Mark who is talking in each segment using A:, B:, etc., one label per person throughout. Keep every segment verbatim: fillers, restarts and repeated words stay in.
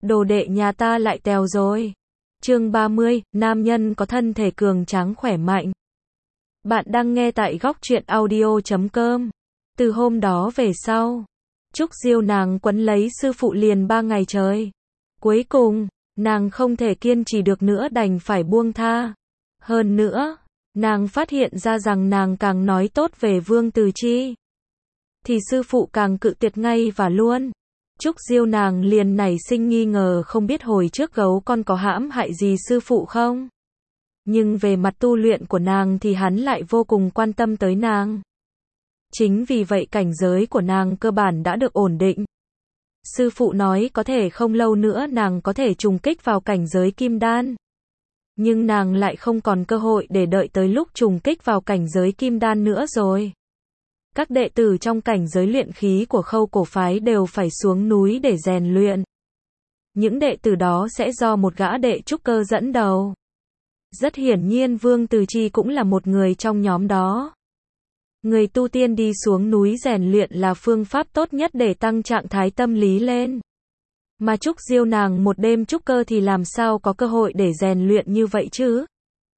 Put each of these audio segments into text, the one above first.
A: Đồ đệ nhà ta lại tèo rồi. Chương ba mươi, nam nhân có thân thể cường tráng khỏe mạnh. Bạn đang nghe tại góc truyện audio chấm com. Từ hôm đó về sau, Trúc Diêu nàng quấn lấy sư phụ liền ba ngày trời. Cuối cùng, nàng không thể kiên trì được nữa đành phải buông tha. Hơn nữa, nàng phát hiện ra rằng nàng càng nói tốt về Vương Từ Chi, thì sư phụ càng cự tuyệt ngay và luôn. Trúc Diêu nàng liền nảy sinh nghi ngờ không biết hồi trước gấu con có hãm hại gì sư phụ không. Nhưng về mặt tu luyện của nàng thì hắn lại vô cùng quan tâm tới nàng. Chính vì vậy cảnh giới của nàng cơ bản đã được ổn định. Sư phụ nói có thể không lâu nữa nàng có thể trùng kích vào cảnh giới kim đan. Nhưng nàng lại không còn cơ hội để đợi tới lúc trùng kích vào cảnh giới kim đan nữa rồi. Các đệ tử trong cảnh giới luyện khí của Khâu Cổ phái đều phải xuống núi để rèn luyện. Những đệ tử đó sẽ do một gã đệ trúc cơ dẫn đầu. Rất hiển nhiên Vương Từ Chi cũng là một người trong nhóm đó. Người tu tiên đi xuống núi rèn luyện là phương pháp tốt nhất để tăng trạng thái tâm lý lên. Mà Trúc Diêu nàng một đêm trúc cơ thì làm sao có cơ hội để rèn luyện như vậy chứ?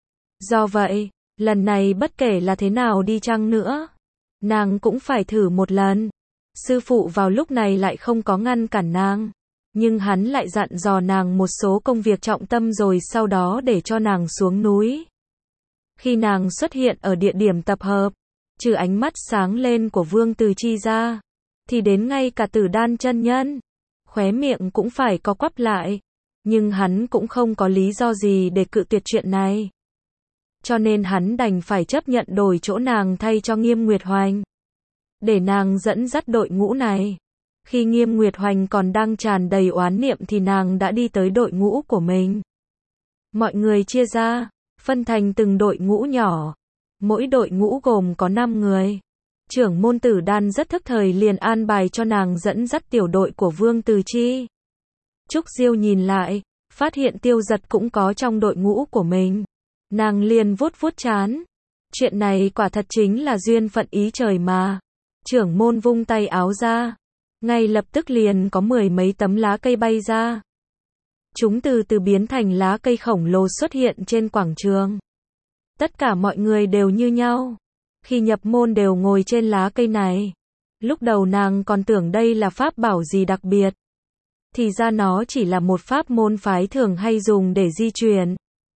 A: Do vậy, lần này bất kể là thế nào đi chăng nữa, nàng cũng phải thử một lần. Sư phụ vào lúc này lại không có ngăn cản nàng, nhưng hắn lại dặn dò nàng một số công việc trọng tâm rồi sau đó để cho nàng xuống núi. Khi nàng xuất hiện ở địa điểm tập hợp, trừ ánh mắt sáng lên của Vương Từ Chi ra, thì đến ngay cả Tử Đan chân nhân, khóe miệng cũng phải co quắp lại. Nhưng hắn cũng không có lý do gì để cự tuyệt chuyện này. Cho nên hắn đành phải chấp nhận đổi chỗ nàng thay cho Nghiêm Nguyệt Hoành, để nàng dẫn dắt đội ngũ này. Khi Nghiêm Nguyệt Hoành còn đang tràn đầy oán niệm thì nàng đã đi tới đội ngũ của mình. Mọi người chia ra, phân thành từng đội ngũ nhỏ. Mỗi đội ngũ gồm có năm người. Trưởng môn Tử Đan rất thức thời liền an bài cho nàng dẫn dắt tiểu đội của Vương Từ Chi. Trúc Diêu nhìn lại, phát hiện Tiêu Giật cũng có trong đội ngũ của mình. Nàng liền vuốt vuốt trán. Chuyện này quả thật chính là duyên phận ý trời mà. Trưởng môn vung tay áo ra, ngay lập tức liền có mười mấy tấm lá cây bay ra. Chúng từ từ biến thành lá cây khổng lồ xuất hiện trên quảng trường. Tất cả mọi người đều như nhau. Khi nhập môn đều ngồi trên lá cây này. Lúc đầu nàng còn tưởng đây là pháp bảo gì đặc biệt. Thì ra nó chỉ là một pháp môn phái thường hay dùng để di chuyển.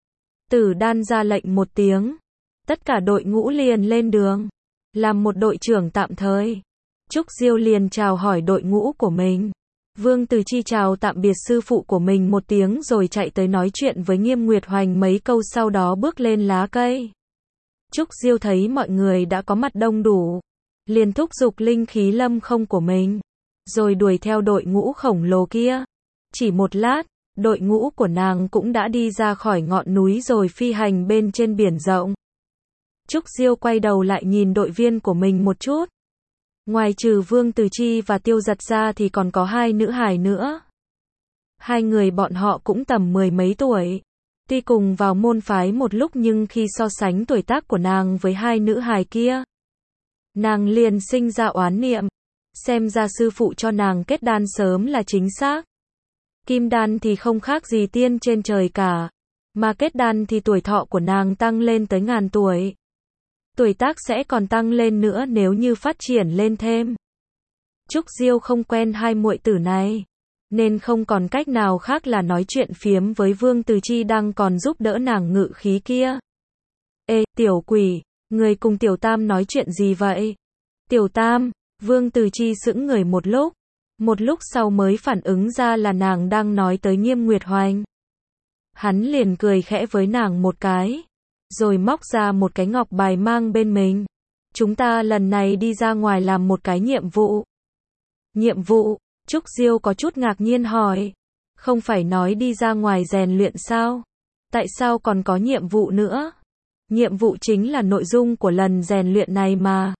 A: Tử Đan ra lệnh một tiếng. Tất cả đội ngũ liền lên đường. Làm một đội trưởng tạm thời. Trúc Diêu liền chào hỏi đội ngũ của mình. Vương Từ Chi chào tạm biệt sư phụ của mình một tiếng rồi chạy tới nói chuyện với Nghiêm Nguyệt Hoành mấy câu sau đó bước lên lá cây. Trúc Diêu thấy mọi người đã có mặt đông đủ, liền thúc giục linh khí lâm không của mình, rồi đuổi theo đội ngũ khổng lồ kia. Chỉ một lát, đội ngũ của nàng cũng đã đi ra khỏi ngọn núi rồi phi hành bên trên biển rộng. Trúc Diêu quay đầu lại nhìn đội viên của mình một chút. Ngoài trừ Vương Từ Chi và Tiêu Giật ra thì còn có hai nữ hài nữa. Hai người bọn họ cũng tầm mười mấy tuổi. Tuy cùng vào môn phái một lúc nhưng khi so sánh tuổi tác của nàng với hai nữ hài kia, nàng liền sinh ra oán niệm. Xem ra sư phụ cho nàng kết đan sớm là chính xác. Kim đan thì không khác gì tiên trên trời cả. Mà kết đan thì tuổi thọ của nàng tăng lên tới ngàn tuổi. Tuổi tác sẽ còn tăng lên nữa nếu như phát triển lên thêm. Trúc Diêu không quen hai muội tử này, nên không còn cách nào khác là nói chuyện phiếm với Vương Từ Chi đang còn giúp đỡ nàng ngự khí kia. Ê, tiểu quỷ, người cùng Tiểu Tam nói chuyện gì vậy? Tiểu Tam, Vương Từ Chi sững người một lúc. Một lúc sau mới phản ứng ra là nàng đang nói tới Nghiêm Nguyệt Hoành. Hắn liền cười khẽ với nàng một cái, rồi móc ra một cái ngọc bài mang bên mình. Chúng ta lần này đi ra ngoài làm một cái nhiệm vụ. Nhiệm vụ? Trúc Diêu có chút ngạc nhiên hỏi. Không phải nói đi ra ngoài rèn luyện sao? Tại sao còn có nhiệm vụ nữa? Nhiệm vụ chính là nội dung của lần rèn luyện này mà.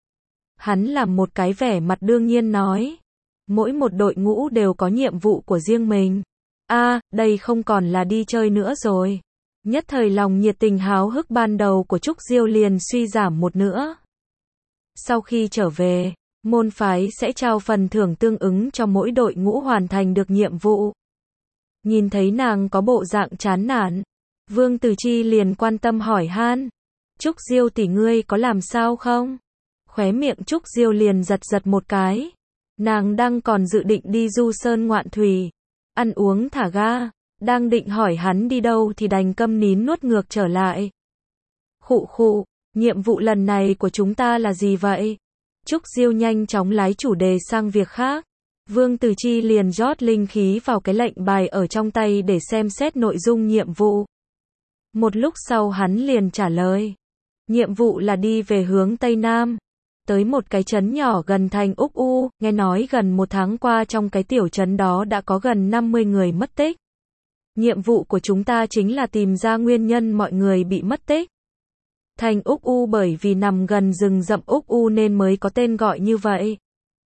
A: Hắn làm một cái vẻ mặt đương nhiên nói. Mỗi một đội ngũ đều có nhiệm vụ của riêng mình. À, đây không còn là đi chơi nữa rồi. Nhất thời lòng nhiệt tình háo hức ban đầu của Trúc Diêu liền suy giảm một nữa. Sau khi trở về, môn phái sẽ trao phần thưởng tương ứng cho mỗi đội ngũ hoàn thành được nhiệm vụ. Nhìn thấy nàng có bộ dạng chán nản, Vương Từ Chi liền quan tâm hỏi han. Trúc Diêu tỷ ngươi có làm sao không? Khóe miệng Trúc Diêu liền giật giật một cái. Nàng đang còn dự định đi du sơn ngoạn thủy, ăn uống thả ga, đang định hỏi hắn đi đâu thì đành câm nín nuốt ngược trở lại. Khụ khụ, nhiệm vụ lần này của chúng ta là gì vậy? Trúc Diêu nhanh chóng lái chủ đề sang việc khác. Vương Từ Chi liền rót linh khí vào cái lệnh bài ở trong tay để xem xét nội dung nhiệm vụ. Một lúc sau hắn liền trả lời. Nhiệm vụ là đi về hướng Tây Nam, tới một cái trấn nhỏ gần thành Úc U, nghe nói gần một tháng qua trong cái tiểu trấn đó đã có gần năm mươi người mất tích. Nhiệm vụ của chúng ta chính là tìm ra nguyên nhân mọi người bị mất tích. Thành Úc U bởi vì nằm gần rừng rậm Úc U nên mới có tên gọi như vậy.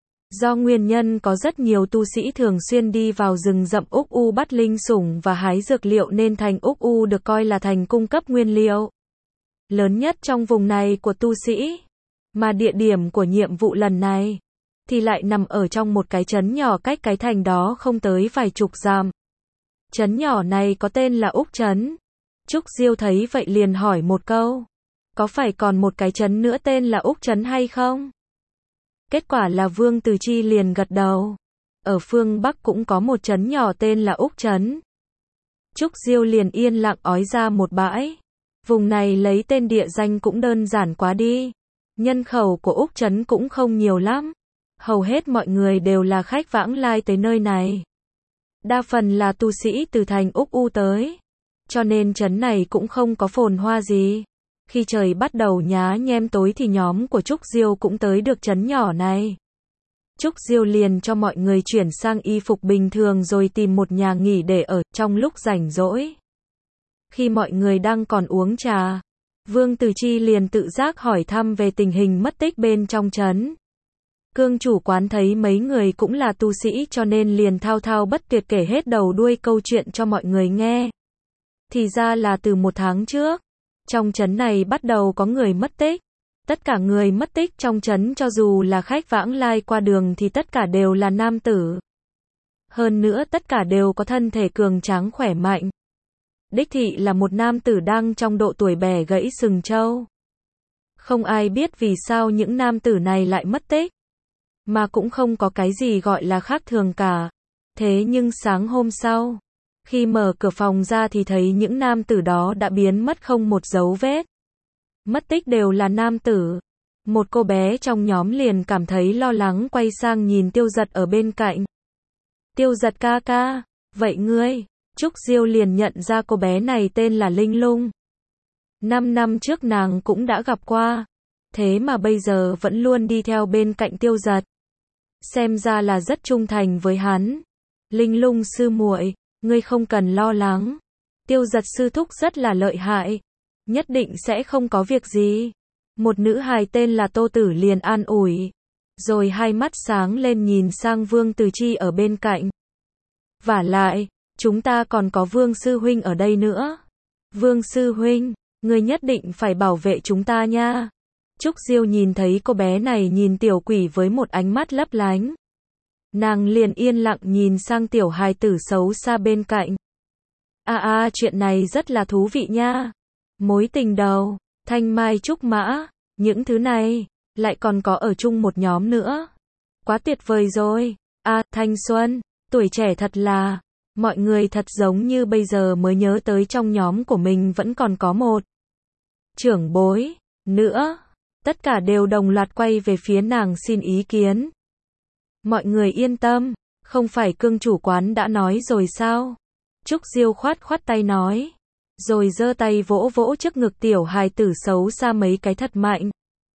A: Do nguyên nhân có rất nhiều tu sĩ thường xuyên đi vào rừng rậm Úc U bắt linh sủng và hái dược liệu nên thành Úc U được coi là thành cung cấp nguyên liệu lớn nhất trong vùng này của tu sĩ. Mà địa điểm của nhiệm vụ lần này thì lại nằm ở trong một cái trấn nhỏ cách cái thành đó không tới vài chục dặm. Trấn nhỏ này có tên là Úc Trấn. Trúc Diêu thấy vậy liền hỏi một câu. Có phải còn một cái trấn nữa tên là Úc Trấn hay không? Kết quả là Vương Từ Chi liền gật đầu. Ở phương Bắc cũng có một trấn nhỏ tên là Úc Trấn. Trúc Diêu liền yên lặng ói ra một bãi. Vùng này lấy tên địa danh cũng đơn giản quá đi. Nhân khẩu của Úc Trấn cũng không nhiều lắm. Hầu hết mọi người đều là khách vãng lai tới nơi này. Đa phần là tu sĩ từ thành Úc U tới. Cho nên trấn này cũng không có phồn hoa gì. Khi trời bắt đầu nhá nhem tối thì nhóm của Trúc Diêu cũng tới được trấn nhỏ này. Trúc Diêu liền cho mọi người chuyển sang y phục bình thường rồi tìm một nhà nghỉ để ở trong lúc rảnh rỗi. Khi mọi người đang còn uống trà, Vương Từ Chi liền tự giác hỏi thăm về tình hình mất tích bên trong trấn. Cương chủ quán thấy mấy người cũng là tu sĩ cho nên liền thao thao bất tuyệt kể hết đầu đuôi câu chuyện cho mọi người nghe. Thì ra là từ một tháng trước, trong trấn này bắt đầu có người mất tích. Tất cả người mất tích trong trấn cho dù là khách vãng lai qua đường thì tất cả đều là nam tử. Hơn nữa tất cả đều có thân thể cường tráng khỏe mạnh. Đích thị là một nam tử đang trong độ tuổi bẻ gãy sừng trâu. Không ai biết vì sao những nam tử này lại mất tích. Mà cũng không có cái gì gọi là khác thường cả. Thế nhưng sáng hôm sau, khi mở cửa phòng ra thì thấy những nam tử đó đã biến mất không một dấu vết. Mất tích đều là nam tử. Một cô bé trong nhóm liền cảm thấy lo lắng quay sang nhìn Tiêu Giật ở bên cạnh. Tiêu Giật ca ca, vậy ngươi? Trúc Diêu liền nhận ra cô bé này tên là Linh Lung. Năm năm trước nàng cũng đã gặp qua. Thế mà bây giờ vẫn luôn đi theo bên cạnh Tiêu Giật. Xem ra là rất trung thành với hắn. Linh Lung sư muội, ngươi không cần lo lắng. Tiêu Giật sư thúc rất là lợi hại. Nhất định sẽ không có việc gì. Một nữ hài tên là Tô Tử liền an ủi. Rồi hai mắt sáng lên nhìn sang Vương Từ Chi ở bên cạnh. Vả lại, chúng ta còn có Vương sư huynh ở đây nữa. Vương sư huynh, ngươi nhất định phải bảo vệ chúng ta nha. Trúc Diêu nhìn thấy cô bé này nhìn tiểu quỷ với một ánh mắt lấp lánh. Nàng liền yên lặng nhìn sang tiểu hài tử xấu xa bên cạnh. À à, chuyện này rất là thú vị nha. Mối tình đầu, thanh mai trúc mã, những thứ này, lại còn có ở chung một nhóm nữa. Quá tuyệt vời rồi. À, thanh xuân, tuổi trẻ thật là, mọi người thật giống như bây giờ mới nhớ tới trong nhóm của mình vẫn còn có một trưởng bối nữa. Tất cả đều đồng loạt quay về phía nàng xin ý kiến. Mọi người yên tâm, không phải cương chủ quán đã nói rồi sao? Trúc Diêu khoát khoát tay nói. Rồi giơ tay vỗ vỗ trước ngực tiểu hài tử xấu xa mấy cái thật mạnh.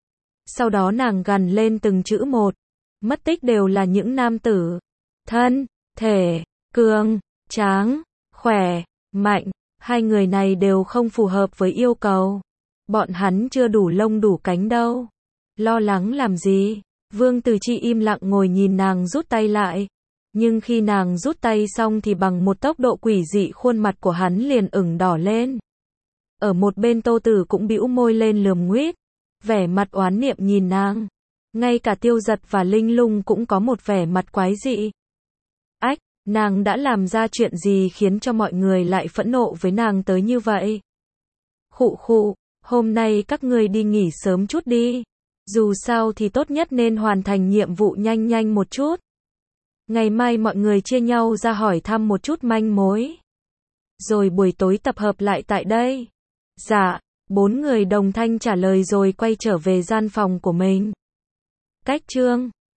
A: Sau đó nàng gằn lên từng chữ một. Mất tích đều là những nam tử. Thân, thể, cường, tráng, khỏe, mạnh. Hai người này đều không phù hợp với yêu cầu. Bọn hắn chưa đủ lông đủ cánh đâu. Lo lắng làm gì? Vương Từ Chi im lặng ngồi nhìn nàng rút tay lại. Nhưng khi nàng rút tay xong thì bằng một tốc độ quỷ dị khuôn mặt của hắn liền ửng đỏ lên. Ở một bên Tô Tử cũng bĩu môi lên lườm nguýt, vẻ mặt oán niệm nhìn nàng. Ngay cả Tiêu Giật và Linh Lung cũng có một vẻ mặt quái dị. Ách, Nàng đã làm ra chuyện gì khiến cho mọi người lại phẫn nộ với nàng tới như vậy? Khụ khụ, hôm nay các ngươi đi nghỉ sớm chút đi. Dù sao thì tốt nhất nên hoàn thành nhiệm vụ nhanh nhanh một chút. Ngày mai mọi người chia nhau ra hỏi thăm một chút manh mối. Rồi buổi tối tập hợp lại tại đây. Dạ, bốn người đồng thanh trả lời rồi quay trở về gian phòng của mình. Cách chương